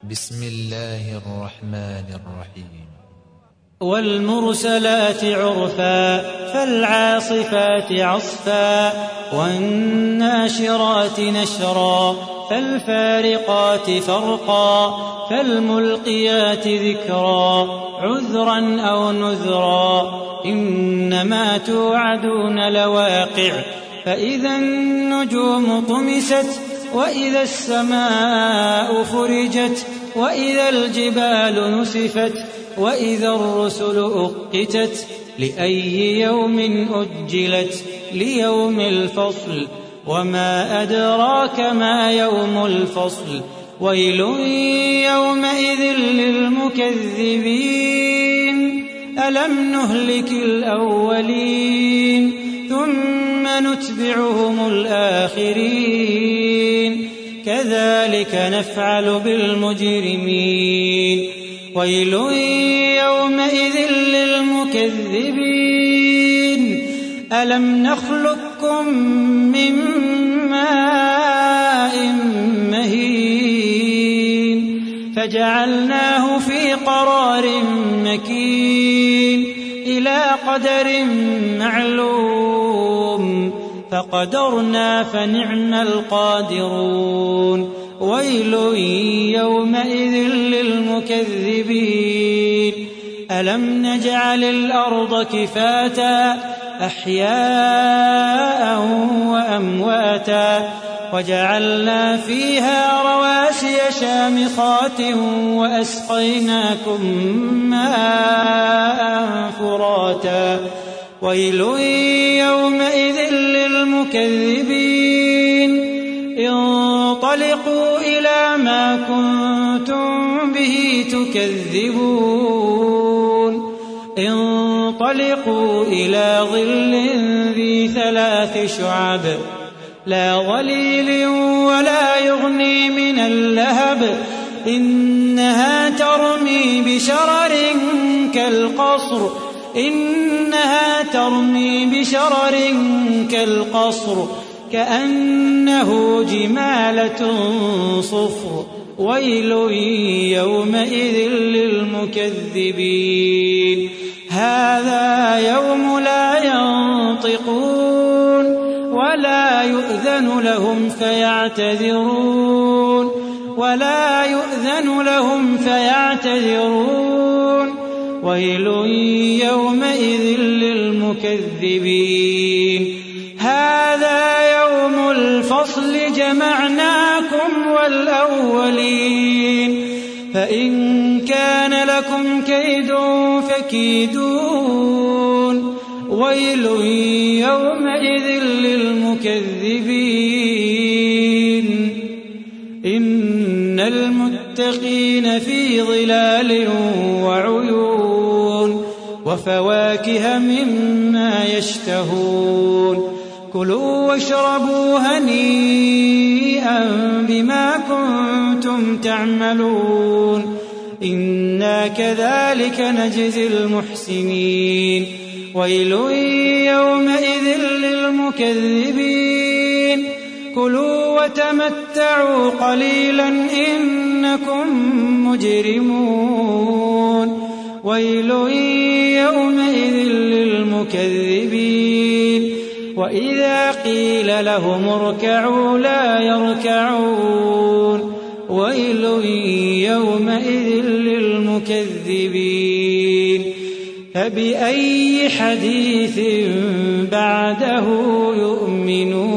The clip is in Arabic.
بسم الله الرحمن الرحيم. والمرسلات عرفا فالعاصفات عصفا والناشرات نشرا فالفارقات فرقا فالملقيات ذكرا عذرا أو نذرا إنما توعدون لواقع فإذا النجوم طمست وإذا السماء فرجت وإذا الجبال نسفت وإذا الرسل أقتت لأي يوم أجلت ليوم الفصل وما أدراك ما يوم الفصل ويل يومئذ للمكذبين ألم نهلك الأولين ثم نتبعهم الآخرين كذلك نفعل بالمجرمين ويل يومئذ للمكذبين ألم نخلقكم من ماء مهين فجعلناه في قرار مكين إلى قدر معلوم فقدرنا فنعم القادرون ويل يومئذ للمكذبين ألم نجعل الأرض كفاتا أحياء وأمواتا وجعلنا فيها رواسي شامخات وأسقيناكم ماء فراتا ويل يومئذ للمكذبين انطلقوا إلى ما كنتم به تكذبون انطلقوا إلى ظل ذي 3 شعب لا ظليل ولا يغني من اللهب إنها ترمي بشرر كالقصر كأنه جمالة صفر ويل يومئذ للمكذبين هذا يوم لا ينطقون ولا يؤذن لهم فيعتذرون ويل يومئذ للمكذبين هذا يوم الفصل جمعناكم والأولين فإن كان لكم كيد فكيدون ويل يومئذ للمكذبين إن المتقين في ظلال وعيون وفواكه مما يشتهون كلوا واشربوا هنيئا بما كنتم تعملون إنا كذلك نجزي المحسنين ويل يومئذ للمكذبين كلوا وتمتعوا قليلا إنكم مجرمون ويل يومئذ للمكذبين وإذا قيل لهم اركعوا لا يركعون ويل يومئذ للمكذبين فبأي حديث بعده يؤمنون